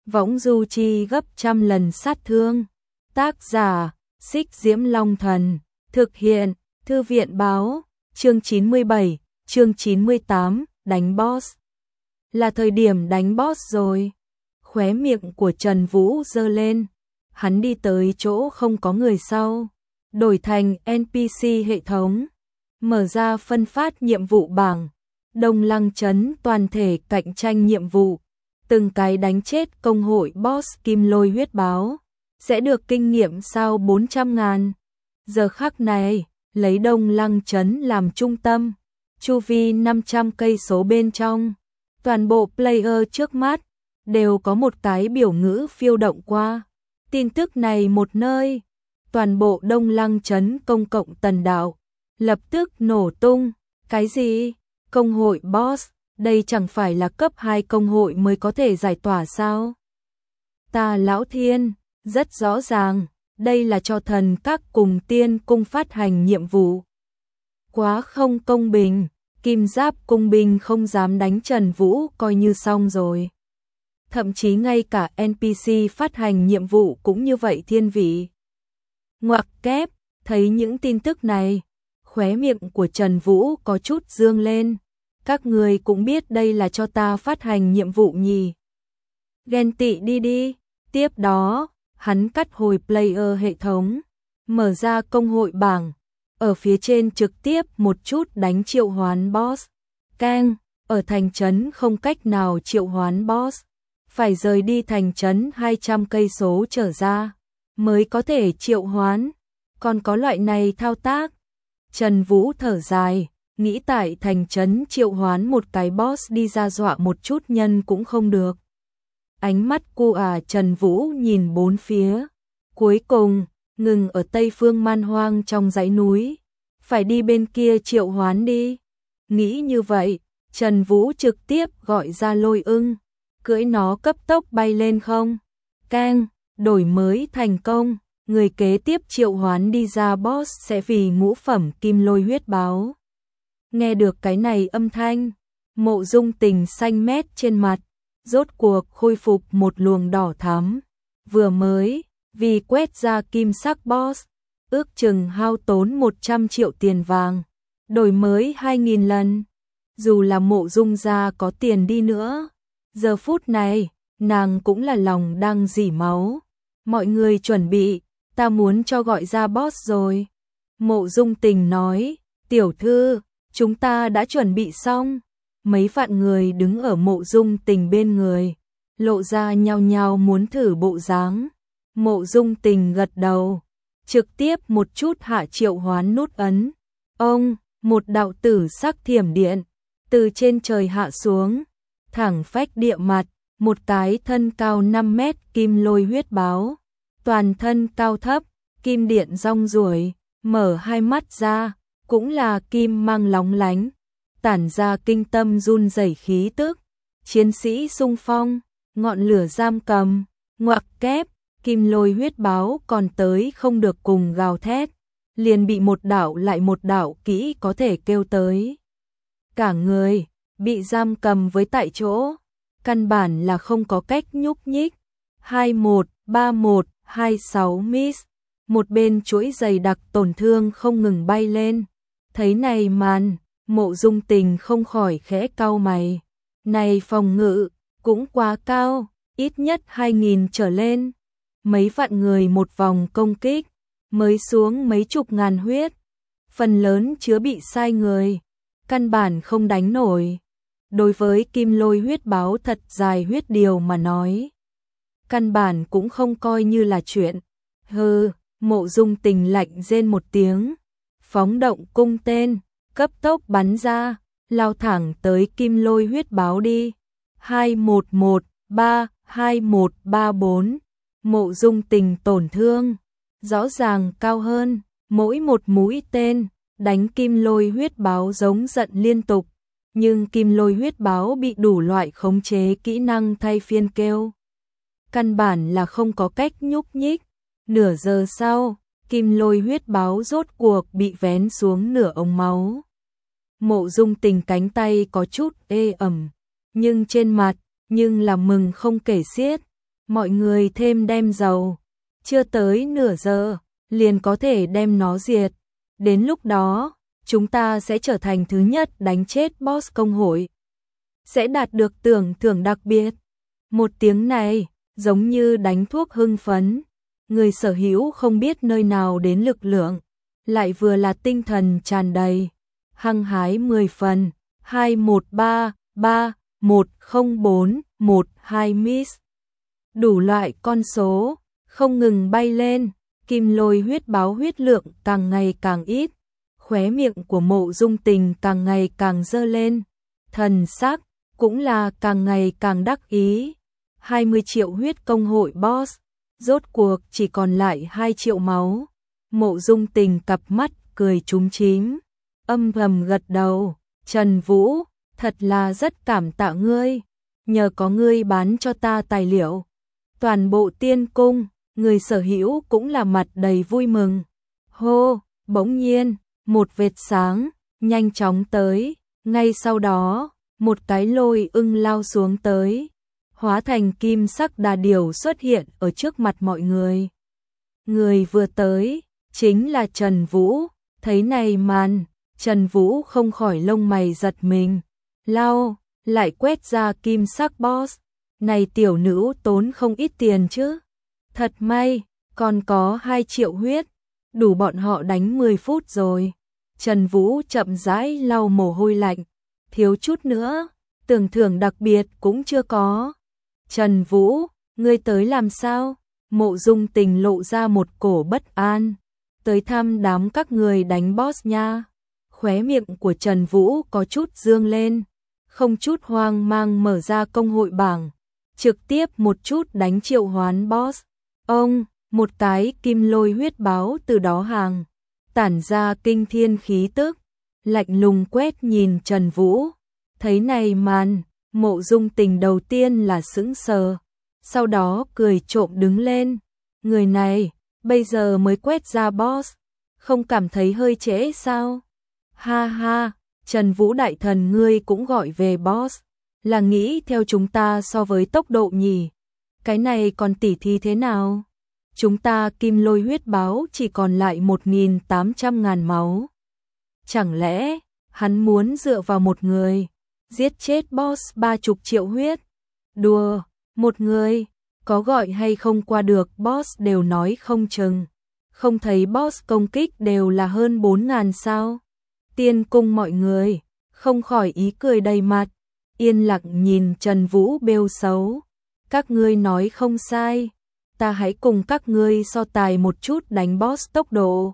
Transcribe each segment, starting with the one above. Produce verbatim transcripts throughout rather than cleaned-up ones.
võng du chi gấp trăm lần sát thương. Tác giả, Xích Diễm Long Thần, thực hiện, Thư viện báo, chương chín mươi bảy, chương chín mươi tám, đánh boss. Là thời điểm đánh boss rồi. Khóe miệng của Trần Vũ giơ lên, hắn đi tới chỗ không có người sau, đổi thành en pê xê hệ thống, mở ra phân phát nhiệm vụ bảng, Đông Lăng trấn toàn thể cạnh tranh nhiệm vụ, từng cái đánh chết công hội boss Kim Lôi huyết báo, sẽ được kinh nghiệm sao bốn trăm ngàn. Giờ khắc này, lấy Đông Lăng trấn làm trung tâm, chu vi năm trăm cây số bên trong, toàn bộ player trước mắt đều có một cái biểu ngữ phiêu động qua. Tin tức này một nơi, toàn bộ Đông Lăng trấn công cộng tần đạo lập tức nổ tung. Cái gì? Công hội boss, đây chẳng phải là cấp hai công hội mới có thể giải tỏa sao? Ta lão thiên, rất rõ ràng, đây là cho thần các cùng tiên cung phát hành nhiệm vụ. Quá không công bình, Kim Giáp cung binh không dám đánh Trần Vũ coi như xong rồi. Thậm chí ngay cả en pê xê phát hành nhiệm vụ cũng như vậy thiên vị. Ngoặc kép, thấy những tin tức này, khóe miệng của Trần Vũ có chút dương lên. Các người cũng biết đây là cho ta phát hành nhiệm vụ nhỉ. Ghen tị đi đi. Tiếp đó, hắn cắt hồi player hệ thống, mở ra công hội bảng, ở phía trên trực tiếp một chút đánh triệu hoán boss. Keng, ở thành trấn không cách nào triệu hoán boss, phải rời đi thành trấn hai trăm cây số trở ra mới có thể triệu hoán. Còn có loại này thao tác. Trần Vũ thở dài, nghĩ tại thành trấn triệu hoán một cái boss đi ra dọa một chút nhân cũng không được. Ánh mắt cu à Trần Vũ nhìn bốn phía, cuối cùng ngừng ở tây phương man hoang trong dãy núi, phải đi bên kia triệu hoán đi. Nghĩ như vậy, Trần Vũ trực tiếp gọi ra Lôi Ưng, cưỡi nó cấp tốc bay lên không. Keng, đổi mới thành công, người kế tiếp triệu hoán đi ra boss sẽ vì ngũ phẩm Kim Lôi huyết báo. Nghe được cái này âm thanh, Mộ Dung Tình xanh mét trên mặt, rốt cuộc khôi phục một luồng đỏ thắm. Vừa mới, vì quét ra kim sắc boss, ước chừng hao tốn một trăm triệu tiền vàng, đổi mới hai nghìn lần. Dù là Mộ Dung gia có tiền đi nữa, giờ phút này, nàng cũng là lòng đang rỉ máu. Mọi người chuẩn bị, ta muốn cho gọi ra boss rồi. Mộ Dung Tình nói, tiểu thư, chúng ta đã chuẩn bị xong. Mấy vạn người đứng ở Mộ Dung Tình bên người, lộ ra nhao nhao muốn thử bộ dáng. Mộ Dung Tình gật đầu, trực tiếp một chút hạ triệu hoán nút ấn. Ông, một đạo tử sắc thiểm điện, từ trên trời hạ xuống, thẳng phách địa mặt, một cái thân cao năm mét Kim Lôi huyết báo. Toàn thân cao thấp, kim điện rong ruổi, mở hai mắt ra, cũng là kim mang lóng lánh, tản ra kinh tâm run rẩy khí tức. Chiến sĩ xung phong, ngọn lửa giam cầm, ngoặc kép, Kim Lôi huyết báo còn tới không được cùng gào thét, liền bị một đạo lại một đạo kỹ có thể kêu tới. Cả người bị giam cầm với tại chỗ, căn bản là không có cách nhúc nhích. hai một ba một hai sáu miss, một bên chuỗi dày đặc tổn thương không ngừng bay lên. Thấy này màn, Mộ Dung Tình không khỏi khẽ cau mày. Này phòng ngự, cũng quá cao, ít nhất hai nghìn trở lên. Mấy vạn người một vòng công kích, mới xuống mấy chục ngàn huyết. Phần lớn chứa bị sai người, căn bản không đánh nổi. Đối với Kim Lôi huyết báo thật dài huyết điều mà nói, căn bản cũng không coi như là chuyện. Hừ, Mộ Dung Tình lạnh rên một tiếng, phóng động cung tên, cấp tốc bắn ra, lao thẳng tới Kim Lôi huyết báo đi. hai một một ba hai một ba bốn. Mộ Dung Tình tổn thương rõ ràng cao hơn, mỗi một mũi tên đánh Kim Lôi huyết báo giống giận liên tục, nhưng Kim Lôi huyết báo bị đủ loại khống chế kỹ năng thay phiên kêu, căn bản là không có cách nhúc nhích. Nửa giờ sau, Kim Lôi huyết báo rốt cuộc bị vén xuống nửa ống máu. Mộ Dung Tình cánh tay có chút ê ẩm, nhưng trên mặt nhưng là mừng không kể xiết. mọi người thêm đem dầu, chưa tới nửa giờ, liền có thể đem nó diệt. Đến lúc đó, chúng ta sẽ trở thành thứ nhất đánh chết boss công hội. Sẽ đạt được tưởng thưởng đặc biệt. Một tiếng này, giống như đánh thuốc hưng phấn. Người sở hữu không biết nơi nào đến lực lượng, lại vừa là tinh thần tràn đầy. Hăng hái mười phần, hai một ba, ba, một không bốn, một hai miss. Đủ loại con số, không ngừng bay lên, kim lôi huyết báo huyết lượng càng ngày càng ít. Khóe miệng của Mộ Dung Tình càng ngày càng dơ lên, thần sắc cũng là càng ngày càng đắc ý. hai mươi triệu huyết công hội boss, rốt cuộc chỉ còn lại hai triệu máu. Mộ Dung Tình cặp mắt cười trúng chím, âm thầm gật đầu, Trần Vũ, thật là rất cảm tạ ngươi, nhờ có ngươi bán cho ta tài liệu. Toàn bộ tiên cung, người sở hữu cũng là mặt đầy vui mừng. Hô, bỗng nhiên, một vệt sáng, nhanh chóng tới, ngay sau đó, một cái lôi ưng lao xuống tới, hóa thành kim sắc đà điểu xuất hiện ở trước mặt mọi người. Người vừa tới, chính là Trần Vũ, thấy này màn, Trần Vũ không khỏi lông mày giật mình, lao, lại quét ra kim sắc boss, này tiểu nữ tốn không ít tiền chứ. Thật may, còn có hai triệu huyết, đủ bọn họ đánh mười phút rồi. Trần Vũ chậm rãi lau mồ hôi lạnh, thiếu chút nữa, tưởng thưởng đặc biệt cũng chưa có. Trần Vũ, ngươi tới làm sao? Mộ Dung Tình lộ ra một cổ bất an. Tới thăm đám các người đánh boss nha. Khóe miệng của Trần Vũ có chút dương lên, không chút hoang mang mở ra công hội bảng, trực tiếp một chút đánh triệu hoán boss. Ông, một cái kim lôi huyết báo từ đó hàng, tản ra kinh thiên khí tức, lạnh lùng quét nhìn Trần Vũ. Thấy này màn, Mộ Dung Tình đầu tiên là sững sờ, sau đó cười trộm đứng lên. Người này, bây giờ mới quét ra boss, không cảm thấy hơi trễ sao? Ha ha, Trần Vũ đại thần ngươi cũng gọi về boss, là nghĩ theo chúng ta so với tốc độ nhỉ? Cái này còn tỉ thí thế nào? Chúng ta kim lôi huyết báo chỉ còn lại một nghìn tám trăm ngàn máu. Chẳng lẽ, hắn muốn dựa vào một người, giết chết boss ba chục triệu huyết? Đùa, một người, có gọi hay không qua được boss đều nói không chừng. Không thấy boss công kích đều là hơn bốn ngàn sao? Tiên cung mọi người, không khỏi ý cười đầy mặt, yên lặng nhìn Trần Vũ bêu xấu. Các ngươi nói không sai, ta hãy cùng các ngươi so tài một chút đánh boss tốc độ.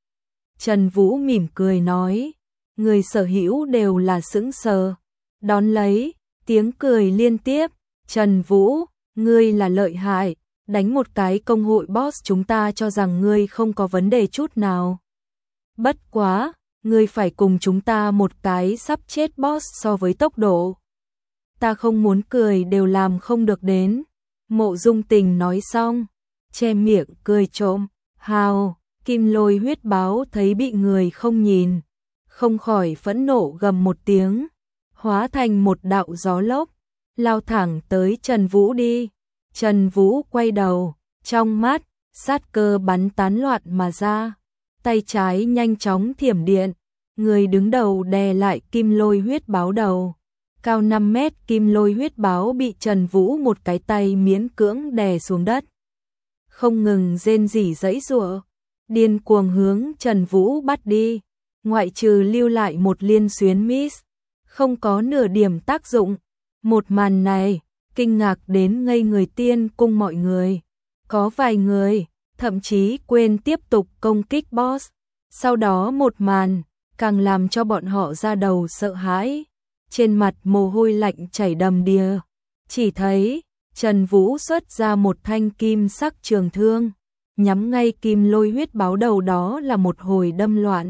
Trần Vũ mỉm cười nói, người sở hữu đều là sững sờ, đón lấy, tiếng cười liên tiếp. Trần Vũ, ngươi là lợi hại, đánh một cái công hội boss chúng ta cho rằng ngươi không có vấn đề chút nào. Bất quá, ngươi phải cùng chúng ta một cái sắp chết boss so với tốc độ. Ta không muốn cười đều làm không được đến. Mộ Dung Tình nói xong, che miệng cười trộm. Hào, kim lôi huyết báo thấy bị người không nhìn, không khỏi phẫn nộ gầm một tiếng, hóa thành một đạo gió lốc, lao thẳng tới Trần Vũ đi. Trần Vũ quay đầu, trong mắt, sát cơ bắn tán loạn mà ra, tay trái nhanh chóng thiểm điện, người đứng đầu đè lại kim lôi huyết báo đầu. Cao năm mét kim lôi huyết báo bị Trần Vũ một cái tay miễn cưỡng đè xuống đất. Không ngừng rên rỉ giãy giụa, điên cuồng hướng Trần Vũ bắt đi, ngoại trừ lưu lại một liên xuyến miss, không có nửa điểm tác dụng. Một màn này, kinh ngạc đến ngây người tiên cung mọi người. Có vài người, thậm chí quên tiếp tục công kích boss. Sau đó một màn, càng làm cho bọn họ ra đầu sợ hãi. Trên mặt mồ hôi lạnh chảy đầm đìa. Chỉ thấy, Trần Vũ xuất ra một thanh kim sắc trường thương, nhắm ngay kim lôi huyết báo đầu đó là một hồi đâm loạn.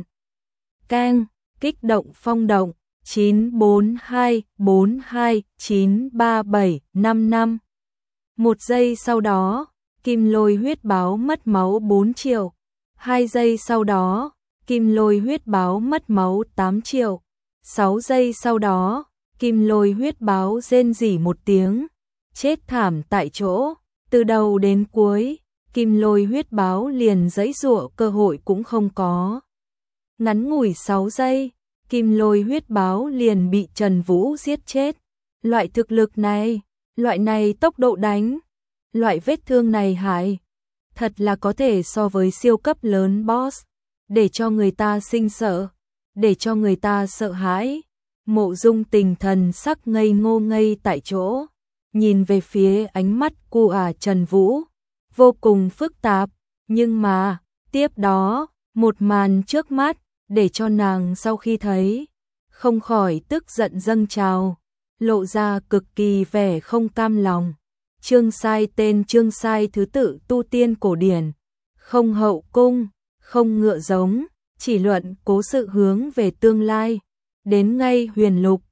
Keng, kích động phong động, chín bốn hai bốn hai chín ba bảy năm năm. Một giây sau đó, kim lôi huyết báo mất máu bốn triệu. Hai giây sau đó, kim lôi huyết báo mất máu tám triệu. Sáu giây sau đó, kim lôi huyết báo rên rỉ một tiếng, chết thảm tại chỗ. Từ đầu đến cuối, Kim Lôi huyết báo liền giãy giụa cơ hội cũng không có. Ngắn ngủi sáu giây, Kim Lôi huyết báo liền bị Trần Vũ giết chết. Loại thực lực này, loại này tốc độ đánh, loại vết thương này hại, thật là có thể so với siêu cấp lớn boss, để cho người ta sinh sợ, để cho người ta sợ hãi. Mộ Dung Tình thần sắc ngây ngô ngây tại chỗ, nhìn về phía ánh mắt của à Trần Vũ, vô cùng phức tạp, nhưng mà, tiếp đó, một màn trước mắt, để cho nàng sau khi thấy, không khỏi tức giận dâng trào, lộ ra cực kỳ vẻ không cam lòng. Chương sai tên chương sai thứ tự tu tiên cổ điển, không hậu cung, không ngựa giống, chỉ luận cố sự hướng về tương lai, đến ngay huyền lục,